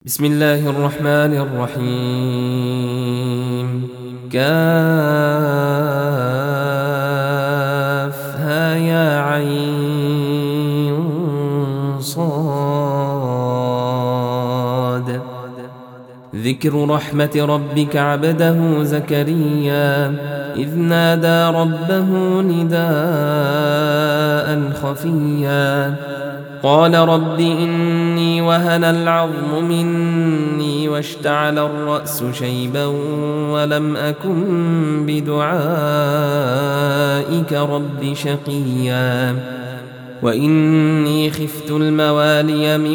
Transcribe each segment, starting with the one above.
بسم الله الرحمن الرحيم كافها يا عين صاد ذكر رحمة ربك عبده زكريا إذ نادى ربه نداء خفيا قال رب إني وهن العظم مني واشتعل الرأس شيبا ولم أكن بدعائك رب شقيا وإني خفت الموالي من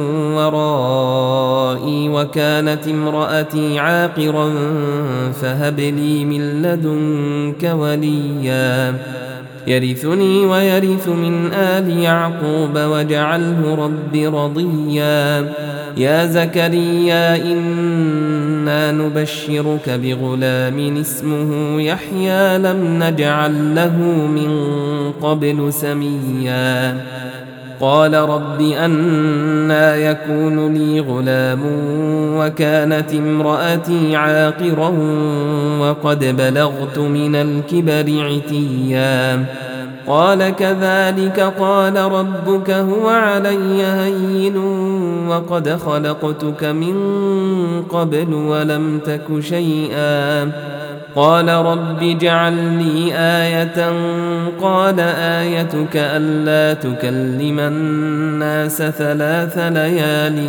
ورائي وكانت امرأتي عاقرا فهب لي من لدنك وليا يرثني ويرث من آل يعقوب واجعله رب رضيا يا زكريا إنا نبشرك بغلام اسمه يحيى لم نجعل له من قبل سميا قال رب أنى يكون لي غلام وكانت امرأتي عاقرا وقد بلغت من الكبر عتيا قال كذلك قال ربك هو علي هين وقد خلقتك من قبل ولم تك شيئا قال رب اجعل لي آية قال آيتك ألا تكلم الناس 3 ليال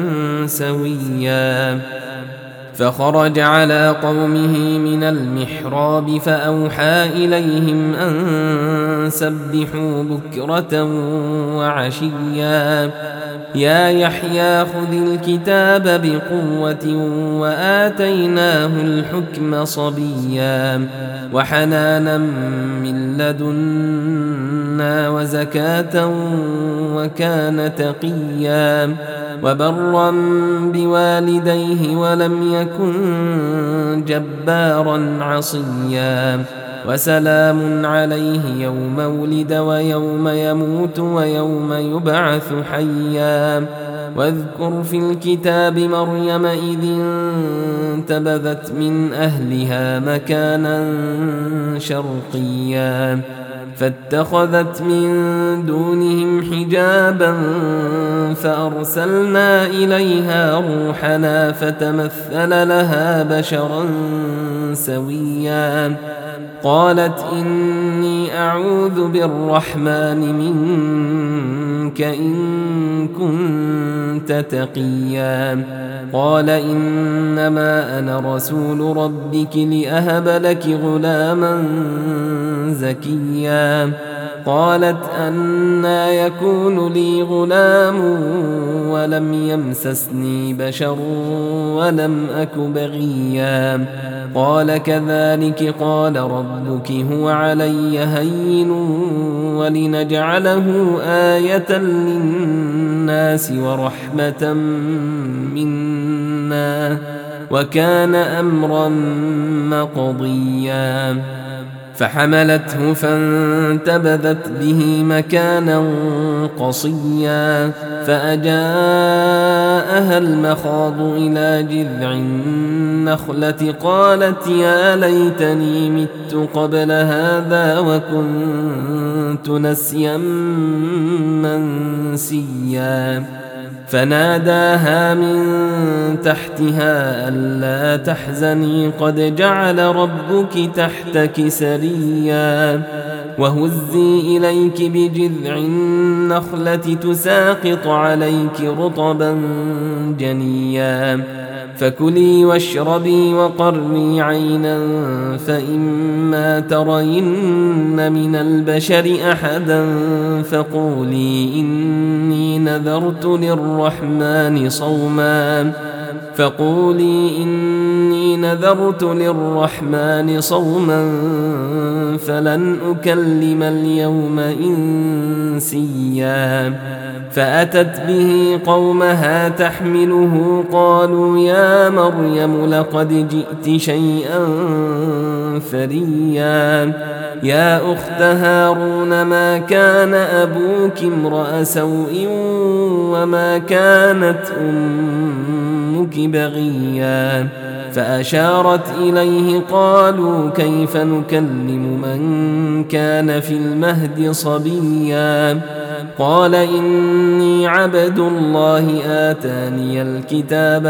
سويا فخرج على قومه من المحراب فأوحى إليهم أن سبحوا بكرة وعشيا يا يحيى خذ الكتاب بقوة وآتيناه الحكم صبيا وحنانا من لدنا وزكاة وكان تقيا وبرا بوالديه ولم يكن جبارا عصيا وسلام عليه يوم ولد ويوم يموت ويوم يبعث حيا واذكر في الكتاب مريم إذ انتبذت من أهلها مكانا شرقيا فاتخذت من دونهم حجابا فأرسلنا إليها روحنا فتمثل لها بشرا سويا قالت إني أعوذ بالرحمن منك إن كنت تقيا قال إنما أنا رسول ربك لأهب لك غلاما زكيا قالت أنى يكون لي غلام ولم يمسسني بشر ولم أك بغيا قال كذلك قال ربك هو علي هين ولنجعله آية للناس ورحمة منا وكان أمرا مقضيا فحملته فانتبذت به مكانا قصيا فأجاءها المخاض إلى جذع النخلة قالت يا ليتني مت قبل هذا وكنت نسيا منسيا فناداها من تحتها ألا تحزني قد جعل ربك تحتك سريا وهزي إليك بجذع النخلة تساقط عليك رطبا جنيا فكلي واشربي وقري عينا فإما ترين من البشر أحدا فقولي إني نذرت للرحمن صوما فلن أكلم اليوم إنسيا فأتت به قومها تحمله قالوا يا مريم لقد جئت شيئا فريا يا أخت هارون ما كان أبوك امرأ سوء وما كانت أمك الملك بغيا فأشارت إليه قالوا كيف نكلم من كان في المهد صبيا قال إني عبد الله آتاني الكتاب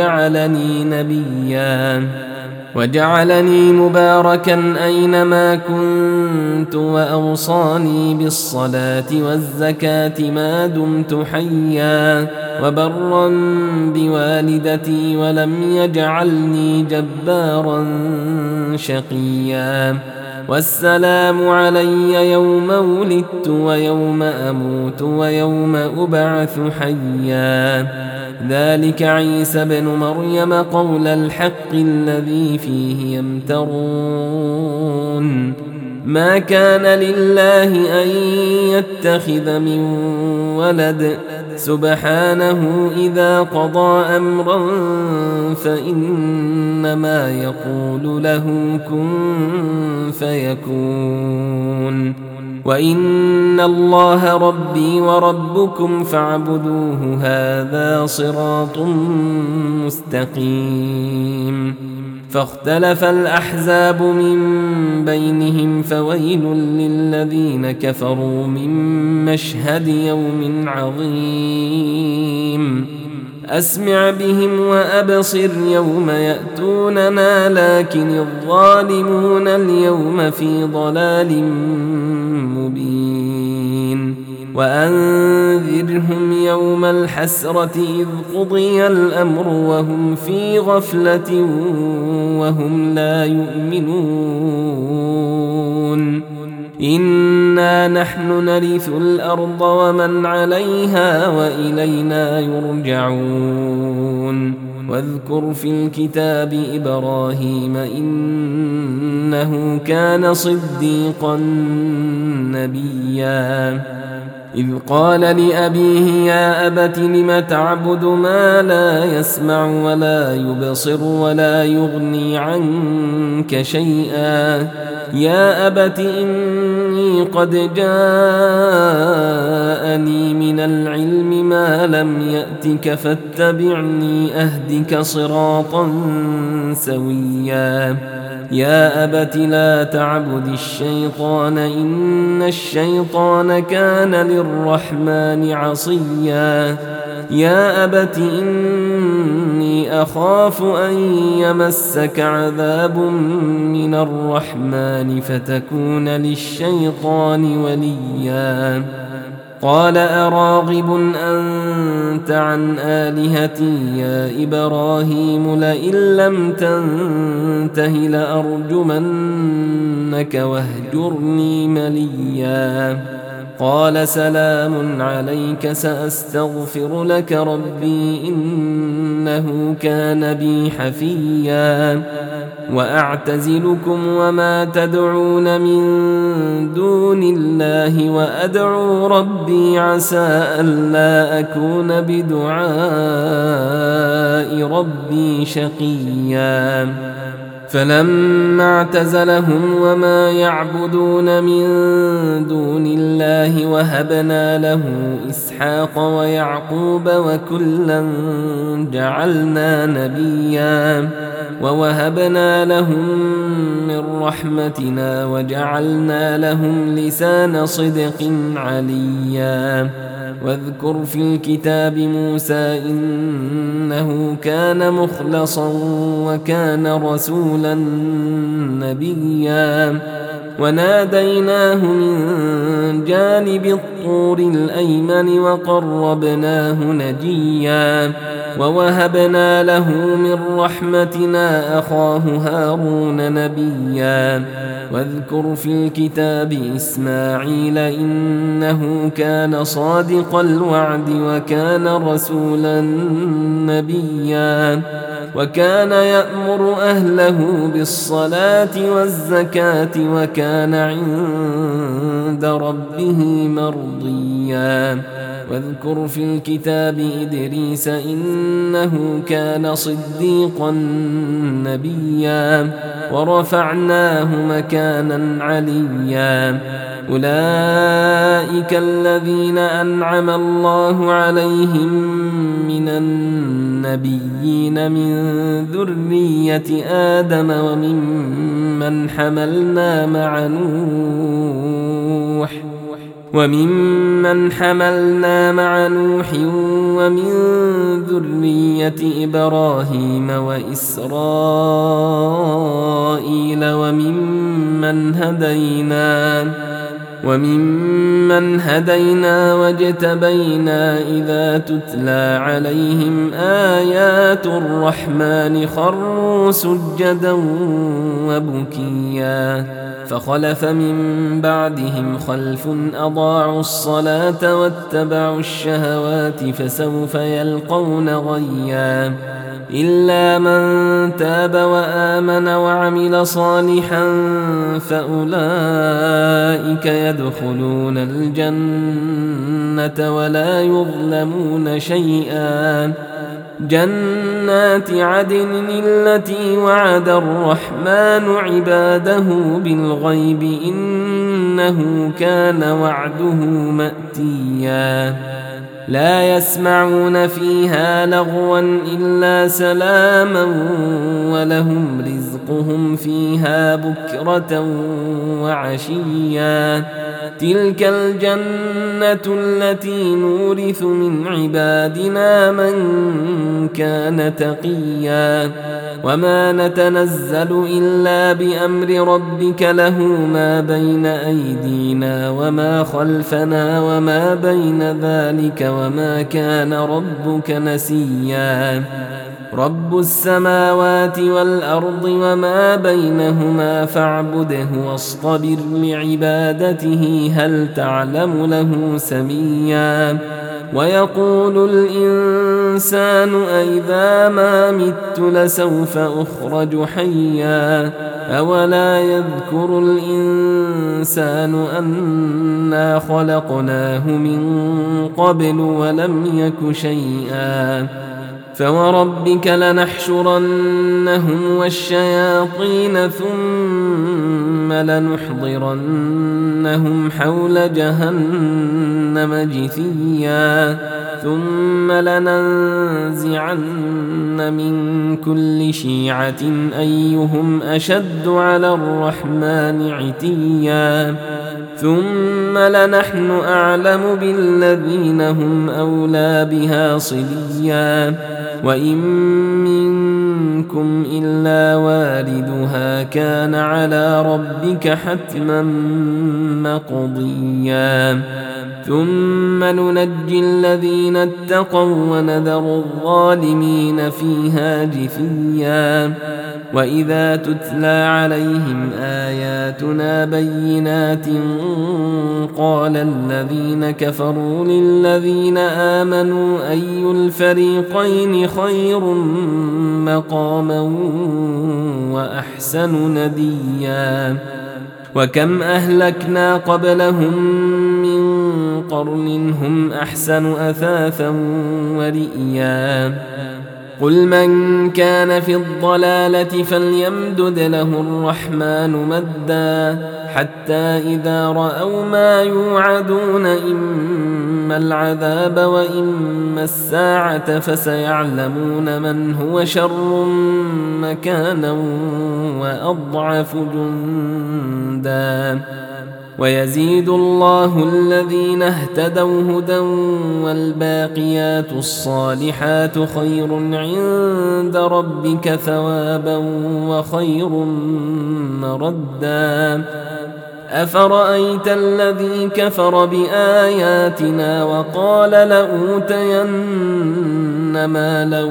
وجعلني مباركا أينما كنت وأوصاني بالصلاة والزكاة ما دمت حيا وبرا بوالدتي ولم يجعلني جبارا شقيا والسلام علي يوم ولدت ويوم أموت ويوم أبعث حيا ذلك عيسى بن مريم قول الحق الذي فيه يمترون ما كان لله أن يتخذ من ولد سبحانه إذا قضى أمرا فإنما يقول له كن فيكون وإن الله ربي وربكم فاعبدوه هذا صراط مستقيم فاختلف الأحزاب من بينهم فويل للذين كفروا من مشهد يوم عظيم أسمع بهم وأبصر يوم يأتوننا لكن الظالمون اليوم في ضلال مبين وأنذرهم يوم الحسرة إذ قضي الأمر وهم في غفلة وهم لا يؤمنون إنا نحن نرث الأرض ومن عليها وإلينا يرجعون واذكر في الكتاب إبراهيم إنه كان صديقا نبيا إذ قال لأبيه يا أبت لم تعبد ما لا يسمع ولا يبصر ولا يغني عنك شيئا يا أبت إني قد جاءني من العلم ما لم يأتك فاتبعني أهدك صراطا سويا يا أبت لا تعبد الشيطان إن الشيطان كان للرحمن عصيا يا أبت إني أخاف أن يمسك عذاب من الرحمن فتكون للشيطان وليا قال أراغب أنت عن آلهتي يا إبراهيم لئن لم تنته لأرجمنك واهجرني مليا قال سلام عليك سأستغفر لك ربي إنه كان بي حفيا وأعتزلكم وما تدعون من دون الله وأدعو ربي عسى ألا أكون بدعاء ربي شقيا فلما اعتزلهم وما يعبدون من دون الله وهبنا له إسحاق ويعقوب وكلا جعلنا نبيا ووهبنا لهم من رحمتنا وجعلنا لهم لسان صدق عليا واذكر في الكتاب موسى إنه كان مخلصا وكان رسولا نبيا وناديناه من جانب الطور الأيمن وقربناه نجيا ووهبنا له من رحمتنا أخاه هارون نبيا واذكر في الكتاب إسماعيل إنه كان صادق الوعد وكان رسولا نبيا وكان يأمر أهله بالصلاة والزكاة وكان عند ربه مرضيا واذكر في الكتاب إدريس إنه كان صديقا نبيا ورفعناه مكانا عليا أولئك الذين أنعم الله عليهم من النبيين من ذرية آدم ومن حملنا مع نوح ومن ذرية إبراهيم وإسرائيل وممن هدينا واجتبينا إذا تتلى عليهم آيات الرحمن خروا سجدا وبكيا فخلف من بعدهم خلف أضاعوا الصلاة واتبعوا الشهوات فسوف يلقون غيا إلا من تاب وآمن وعمل صالحا فأولئك يدخلون الجنة ولا يظلمون شيئا جنات عدن التي وعد الرحمن عباده بالغيب إنه كان وعده مأتيا لا يسمعون فيها لغوا إلا سلاما ولهم رزقهم فيها بكرة وعشيا تلك الجنة التي نورث من عبادنا من كان تقيا وما نتنزل إلا بأمر ربك له ما بين أيدينا وما خلفنا وما بين ذلك وما كان ربك نسيا رب السماوات والأرض وما بينهما فاعبده واصطبر لعبادته هل تعلم له سميا ويقول الإنسان أإذا ما مت لسوف أخرج حيا أولا يذكر الإنسان أنا خلقناه من قبل ولم يك شيئا فوربك لنحشرنهم والشياطين ثم لنحضرنهم حول جهنم جثيا ثم لننزعن من كل شيعة أيهم أشد على الرحمن عتيا ثم لنحن أعلم بالذين هم أولى بها صليا وإن منكم إلا واردها كان على ربك حتما مقضيا ثم ننجي الذين اتقوا ونذر الظالمين فيها جثيا وإذا تتلى عليهم آياتنا بينات قال الذين كفروا للذين آمنوا أي الفريقين خير مقاما وأحسن نديا وكم أهلكنا قبلهم من قرن هم أحسن أثاثا ورئيا قل من كان في الضلالة فليمدد له الرحمن مدا حتى إذا رأوا ما يوعدون إما العذاب وإما الساعة فسيعلمون من هو شر مكانا وأضعف جندا ويزيد الله الذين اهتدوا هدى والباقيات الصالحات خير عند ربك ثوابا وخير مردا أفرأيت الذي كفر بآياتنا وقال لأوتين مالا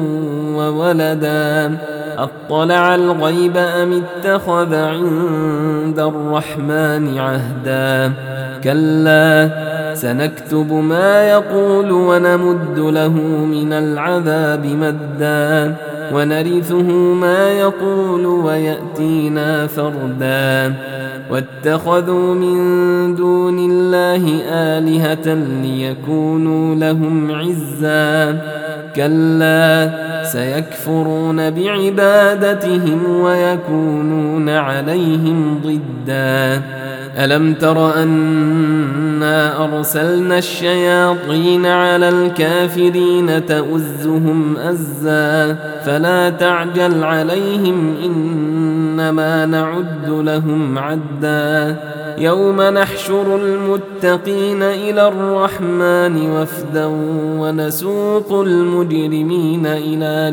وولدا أطلع الغيب أم اتخذ عند الرحمن عهدا كلا سنكتب ما يقول ونمد له من العذاب مدا ونرثه ما يقول ويأتينا فردا واتخذوا من دون الله آلهة ليكونوا لهم عزا كلا سيكفرون بعبادتهم ويكونون عليهم ضدا ألم تر أنا أرسلنا الشياطين على الكافرين تؤزهم أزا فلا تعجل عليهم إنما نعد لهم عدا يوم نحشر المتقين إلى الرحمن وفدا ونسوق المجرمين إلى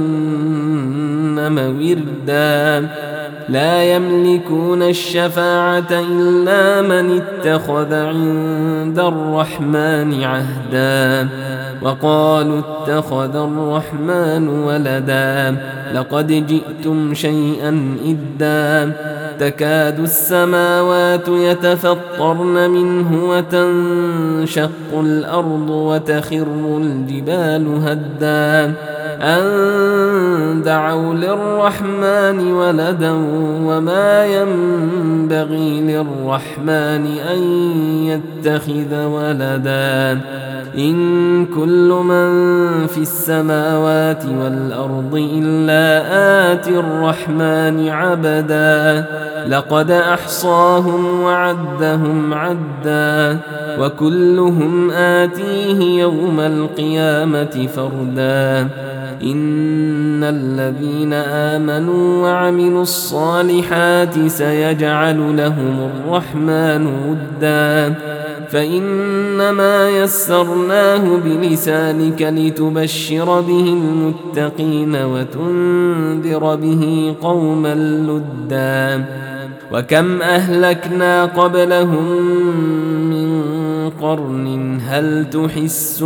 جهنم وردا لا يملكون الشفاعة إلا من اتخذ عند الرحمن عهدا وقالوا اتخذ الرحمن ولدا لقد جئتم شيئا إدا تكاد السماوات يتفطرن منه وتنشق الأرض وتخر الجبال هدا أن دعوا للرحمن ولدا وما ينبغي للرحمن أن يتخذ ولدا إن كل من في السماوات والأرض إلا آتي الرحمن عبدا لقد أحصاهم وعدهم عدا وكلهم آتيه يوم القيامة فردا إن الذين آمنوا وعملوا الصالحات سيجعل لهم الرحمن ودا فإنما يسرناه بلسانك لتبشر به المتقين وتنذر به قوما لدا وكم أهلكنا قبلهم من قرن هل تحس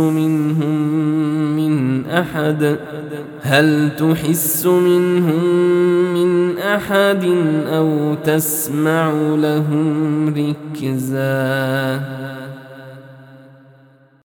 منهم من أحد أو تسمع لهم ركزا